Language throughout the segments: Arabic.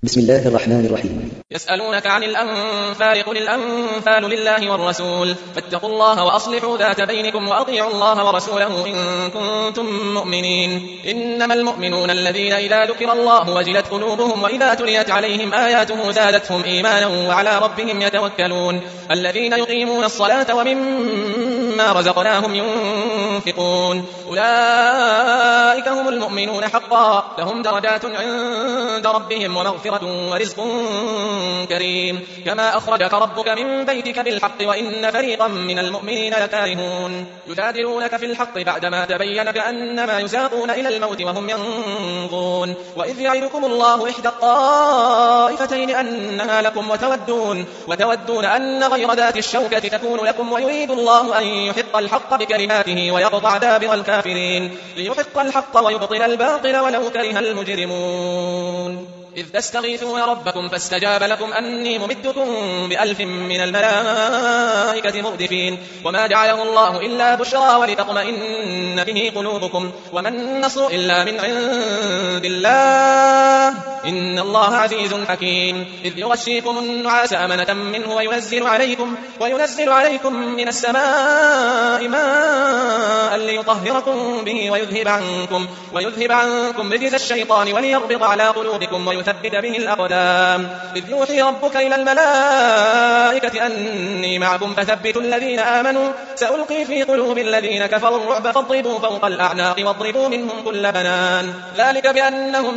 بسم الله الرحمن الرحيم. يسألونك عن الأنفال قل الأنفال لله والرسول فاتقوا الله وأصلحوا ذات بينكم وأطيعوا الله ورسوله إن كنتم مؤمنين. إنما المؤمنون الذين إذا ذكر الله وجلت قلوبهم وإذا تليت عليهم آياته زادتهم إيمانا وعلى ربهم يتوكلون. الذين يقيمون الصلاة ومما رزقناهم ينفقون أولئك هم المؤمنون حقا لهم درجات عند ربهم ومغفرة ورزق كريم. كما أخرجك ربك من بيتك بالحق وإن فريقا من المؤمنين لكارهون. يجادلونك في الحق بعدما تبين كأنما يساقون إلى الموت وهم ينظرون. وإذ يعدكم الله إحدى الطائفتين أنها لكم وتودون أن غير ذات الشوكة تكون لكم ويريد الله أن يحق الحق بكلماته ويقطع دابر الكافرين ليحق الحق ويبطل الباطل ولو كره المجرمون. إذ تستغيثون ربكم فاستجاب لكم أني ممدكم ب1000 من الملائكة مردفين. وما جعله الله إلا بشرى ولتطمئن به قلوبكم وما النصر إلا من عند الله إن الله عزيز حكيم. إذ يغشيكم النعاس أمنة منه وينزل عليكم من السماء ماء ليطهركم به ويذهب عنكم رجز الشيطان وليربط على قلوبكم ويثبت به الأقدام. إذ يوحي ربك إلى الملائكة أني معكم فثبتوا الذين آمنوا سألقي في قلوب الذين كفروا الرعب فاضربوا فوق الأعناق واضربوا منهم كل بنان. ذلك بأنهم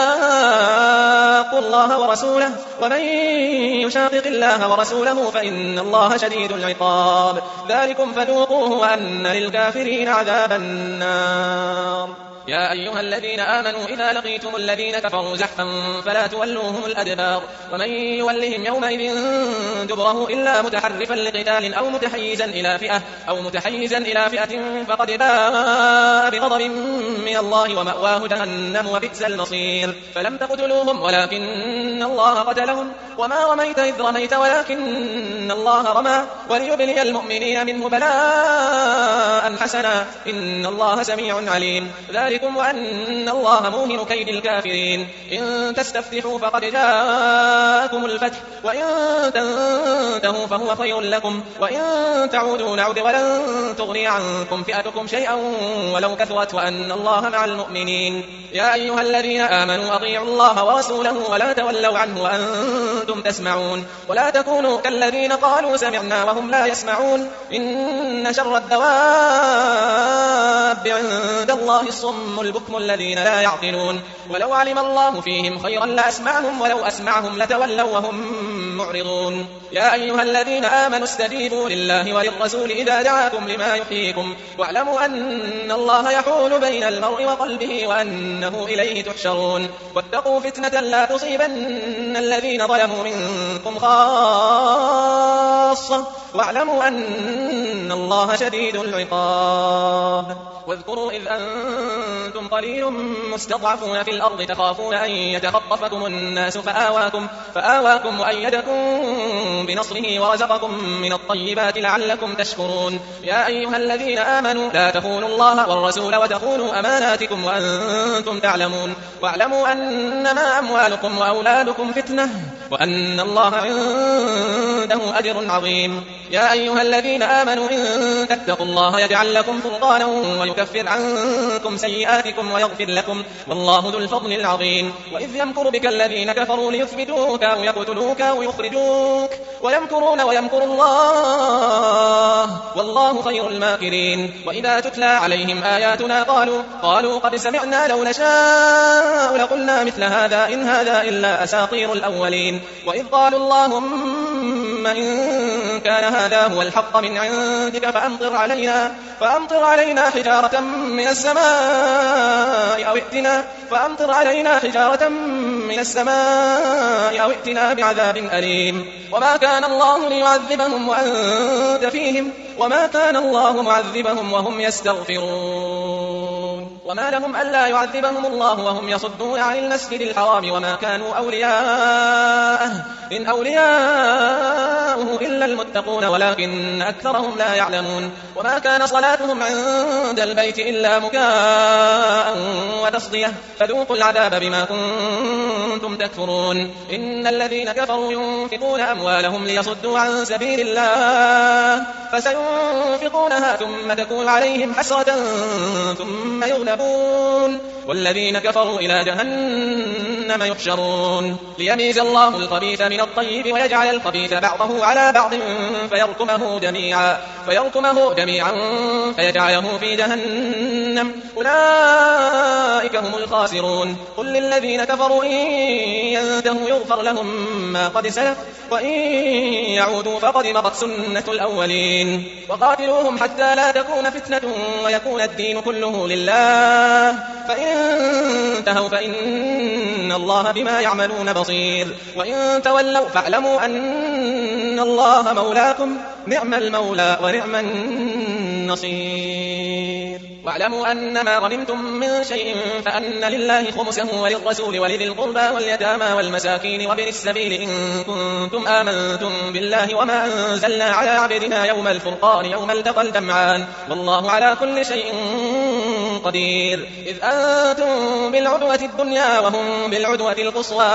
شاقوا الله ورسوله ومن يشاقق الله ورسوله فإن الله شديد العقاب. ذلكم فذوقوه وأن للكافرين عذاب النار. يا أيها الذين آمنوا إذا لقيتم الذين كفروا زحفا فلا تولوهم الأدبار ومن يولهم يومئذ دبره إلا متحرفا لقتال أو متحيزا إلى فئة فقد باء بغضب من الله ومأواه جهنم وبئس المصير. فلم تقتلوهم ولكن الله قتلهم وما رميت إذ رميت ولكن الله رمى وليبلي المؤمنين منه بلاء حسنا إن الله سميع عليم. ذلكم وأن الله موهن كيد الكافرين. إن تستفتحوا فقد جاءكم الفتح وإن تنتهوا فهو خير لكم وإن تعودوا نعد ولن تغني عنكم فئتكم شيئا ولو كثرت وأن الله مع المؤمنين. يا أيها الذين آمنوا أطيعوا الله ورسوله ولا تولوا عنه وأنتم تسمعون ولا تكونوا كالذين قالوا سمعنا وهم لا يسمعون. إن شر الدواب عند الله الصم البكم الذين لا يعقلون. ولو علم الله فيهم خيرا لأسمعهم ولو أسمعهم لتولوا وهم معرضون. يا أيها الذين آمنوا استجيبوا لله وللرسول إذا دعاكم لما يحييكم واعلموا أن الله يحول بين المرء وقلبه وأنه إليه تحشرون. واتقوا فتنة لا تصيبن الذين ظلموا منكم خاصة واعلموا أن الله شديد العقاب. واذكروا إذ أنتم قليل مستضعفون في الأرض تخافون أن يتخطفكم الناس فآواكم وأيدكم بنصره ورزقكم من الطيبات لعلكم تشكرون. يا أيها الذين آمنوا لا تخونوا الله والرسول وتخونوا أماناتكم وأنتم تعلمون واعلموا أنما أموالكم وأولادكم فتنة وأن الله عنده أجر عظيم. يا أيها الذين آمنوا إن تتقوا الله يجعل لكم فرقانا ويكفر عنكم سيئاتكم ويغفر لكم والله ذو الفضل العظيم. وإذ يمكر بك الذين كفروا ليثبتوك أو يقتلوك أو يخرجوك ويمكرون ويمكر الله والله خير الماكرين. وإذا تتلى عليهم آياتنا قالوا قد سمعنا لو نشاء لقلنا مثل هذا إن هذا إلا أساطير الأولين. وإذ قالوا اللهم إن كان هذا هو الحق من عندك فأمطر علينا حجارة من السماء أو ائتنا بعذاب أليم. وما كان الله ليعذبهم وأنت فيهم وما كان الله معذبهم وهم يستغفرون. وما لهم ألا يعذبهم الله وهم يصدون عن المسجد الحرام وما كانوا أولياءه إن أولياءه إلا المتقون ولكن أكثرهم لا يعلمون وما كان صلاتهم عند البيت إلا مكاء وتصدية فذوقوا العذاب بما كنتم تكفرون إن الذين كفروا ينفقون أموالهم ليصدوا عن سبيل الله فسينفقونها ثم تكون عليهم حسرة ثم يغلبون والذين كفروا إلى جهنم يحشرون ليميز الله الخبيث من الطيب ويجعل الخبيث بعضه على بعض فيركمه جميعا فيجعله في جهنم أولئك هم الخاسرون قل للذين كفروا إن ينتهوا يغفر لهم ما قد سلف وإن يعودوا فقد مضت سنة الأولين وقاتلوهم حتى لا تكون فتنة ويكون الدين كله لله فإن انتهوا فإن الله بما يعملون بصير وإن تولوا فاعلموا أن الله مولاكم نعم المولى ونعم النصير واعلموا أن ما غنمتم من شيء فأن لله خمسه وللرسول ولذي القربى واليتامى والمساكين وابن السبيل إن كنتم آمنتم بالله وما أنزلنا على عبدنا يوم الفرقان يوم التقى الجمعان والله على كل شيء قدير إذ أنتم بالعدوة الدنيا وهم بالعدوة القصوى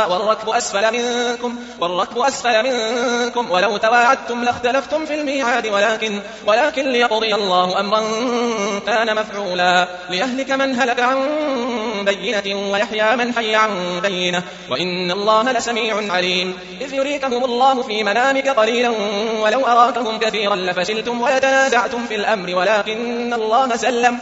والركب أسفل منكم ولو تواعدتم لاختلفتم في الميعاد ولكن ليقضي الله أمرا كان مفعولا ليهلك من هلك عن بينة ويحيى من حي عن بينة وإن الله لسميع عليم إذ يريكهم الله في منامك قليلا ولو أراكهم كثيرا لفشلتم ويتنازعتم في الأمر ولكن الله سلم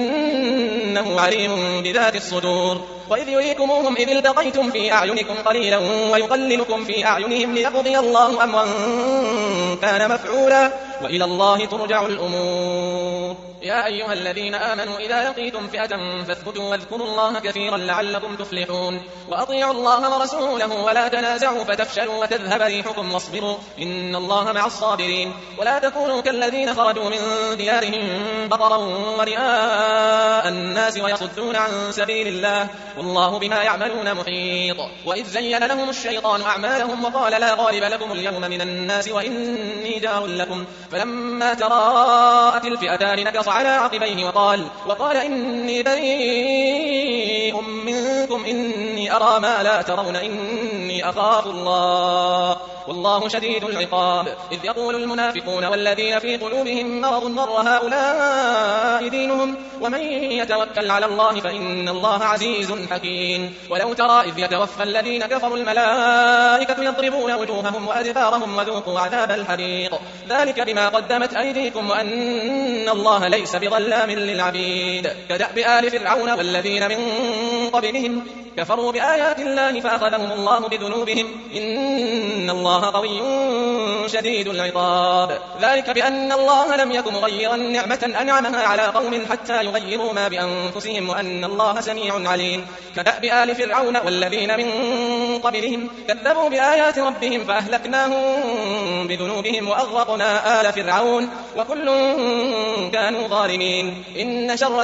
إنه عليم بذات الصدور وإذ يريكموهم إذ التقيتم في أعينكم قليلا ويقللكم في أعينهم ليقضي الله أمرا كان مفعولا وإلى الله ترجع الأمور يا أيها الذين آمنوا إذا لقيتم فئة فاثبتوا واذكروا الله كثيرا لعلكم تفلحون وأطيعوا الله ورسوله ولا تنازعوا فتفشلوا وتذهب ريحكم واصبروا إن الله مع الصابرين ولا تكونوا كالذين خرجوا من ديارهم بطرا ورئاء الناس ويصدون عن سبيل الله والله بما يعملون محيط وإذ زين لهم الشيطان أعمالهم وقال لا غالب لكم اليوم من الناس وإني جار لكم فلما تراءت الفئتان نكص على عقبيه وقال إني بريء منكم إني أرى ما لا ترون إني أخاف الله والله شديد العقاب إذ يقول المنافقون والذين في قلوبهم مرض مر هؤلاء دينهم ومن يتوكل على الله فإن الله عزيز حكيم ولو ترى إذ يتوفى الذين كفروا الملائكة يضربون وجوههم وأدبارهم وذوقوا عذاب الحريق ذلك بما قدمت أيديكم وأن الله ليس بظلام للعبيد كدأب آل فرعون والذين من قبلهم كفروا بآيات الله فأخذهم الله بذنوبهم إن الله قوي شديد العقاب ذلك بأن الله لم يكن مغيرا نعمة أنعمها على قوم حتى يغيروا ما بأنفسهم وأن الله سميع عليم كدأب آل فرعون والذين من قبلهم كذبوا بآيات ربهم فأهلكناهم بذنوبهم وأغرقنا آل فرعون وكل كانوا ظالمين إن شر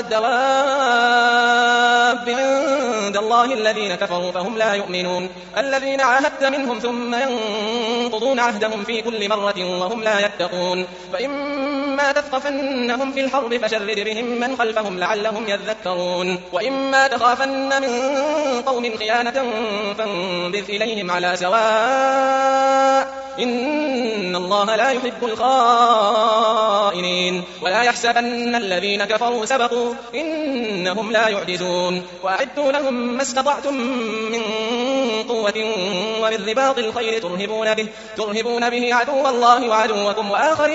الدواب عند الله الذين كفروا فهم لا يؤمنون الذين عاهدت منهم ثم ينقضون عهدهم في كل مرة وهم لا يتقون فإما تثقفنهم في الحرب فشرد بهم من خلفهم لعلهم يذكرون وإما تخافن من قوم خيانة فانبذ إليهم على سواء إن الله لا يحب الخائنين ولا يحسبن الذين كفروا سبقوا إنهم لا يعجزون وأعدوا لهم ما استطعتم من قوة ومن رباط الخيل ترهبون به عدو الله وعدوكم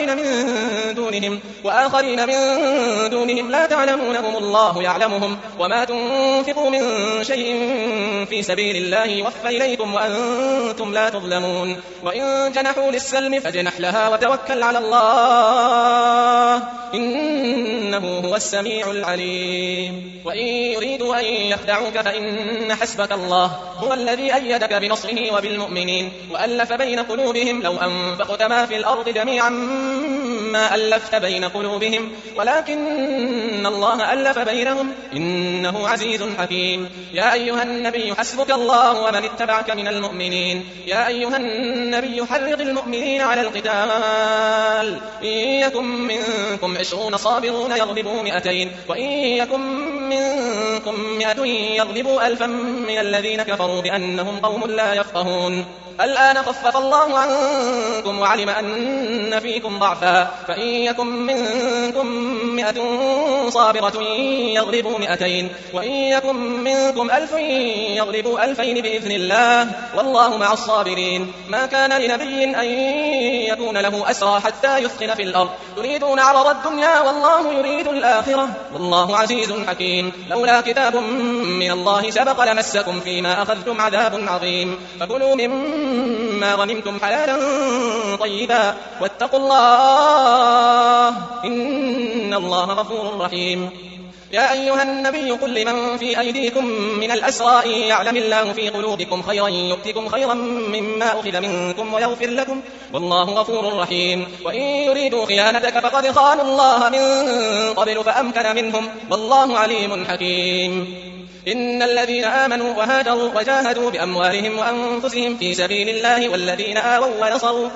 وآخرين من دونهم لا تعلمونهم الله يعلمهم وما تنفقوا من شيء في سبيل الله يوفى إليكم وأنتم لا تظلمون وإن جنحوا للسلم فاجنح لها وتوكل على الله إنه هو السميع العليم وإن يريدوا أن يخدعوك فإن حسبك الله هو الذي أيدك بنصره وبالمؤمنين وألف بين قلوبهم لو أنفقت ما في الأرض جميعا ما ألفت بين قلوبهم ولكن الله ألف بينهم إنه عزيز حكيم. يا أيها النبي حسبك الله ومن اتبعك من المؤمنين. يا أيها النبي حرض المؤمنين على القتال إن يكن منكم 20 صابرون يغلبوا 200 وإن يكن منكم 100 يغلبوا 1000 من الذين كفروا بأنهم قوم لا يفقهون. الآن خفف الله عنكم وعلم أن فيكم ضعفا فإن يكن منكم 100 صابرة يغلبوا 200 وإن يكن منكم 1000 يغلبوا 2000 بإذن الله والله مع الصابرين. ما كان لنبي أن يكون له أسرى حتى يثخن في الأرض تريدون عرض الدنيا والله يريد الآخرة والله عزيز حكيم. لولا كتاب من الله سبق لمسكم فيما أخذتم عذاب عظيم فكلوا مما غنمتم حلالا طيبا واتقوا الله إن الله غفور رحيم. يا أيها النبي قل لمن في أيديكم من الأسرى إن يعلم الله في قلوبكم خيرا يؤتكم خيرا مما أخذ منكم ويغفر لكم والله غفور رحيم. وإن يريدوا خيانتك فقد خانوا الله من قبل فأمكن منهم والله عليم حكيم. إن الذين آمنوا وهاجروا وجاهدوا بأموالهم وأنفسهم في سبيل الله والذين آووا ونصروا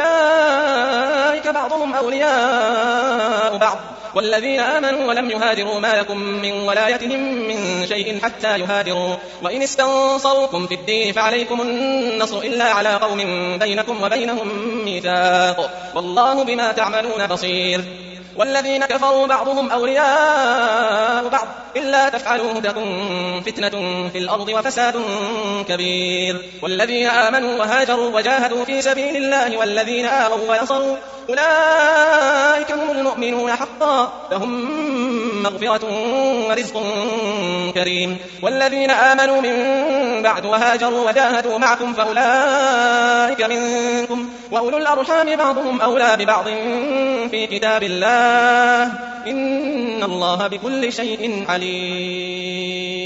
أولئك بعضهم أولياء بعض والذين آمنوا ولم يهاجروا ما لكم من ولايتهم من شيء حتى يهاجروا وإن استنصروكم في الدين فعليكم النصر إلا على قوم بينكم وبينهم ميثاق والله بما تعملون بصير. والذين كفروا بعضهم أولياء بعض إلا تفعلوه تكن فتنة في الأرض وفساد كبير. والذين آمنوا وهاجروا وجاهدوا في سبيل الله والذين آووا ونصروا أولئك هم المؤمنون حقا لهم مغفرة ورزق كريم. والذين آمنوا من بعد وهاجروا وجاهدوا معكم فأولئك منكم وأولو الأرحام بعضهم أولى ببعض في كتاب الله إن الله بكل شيء عليم.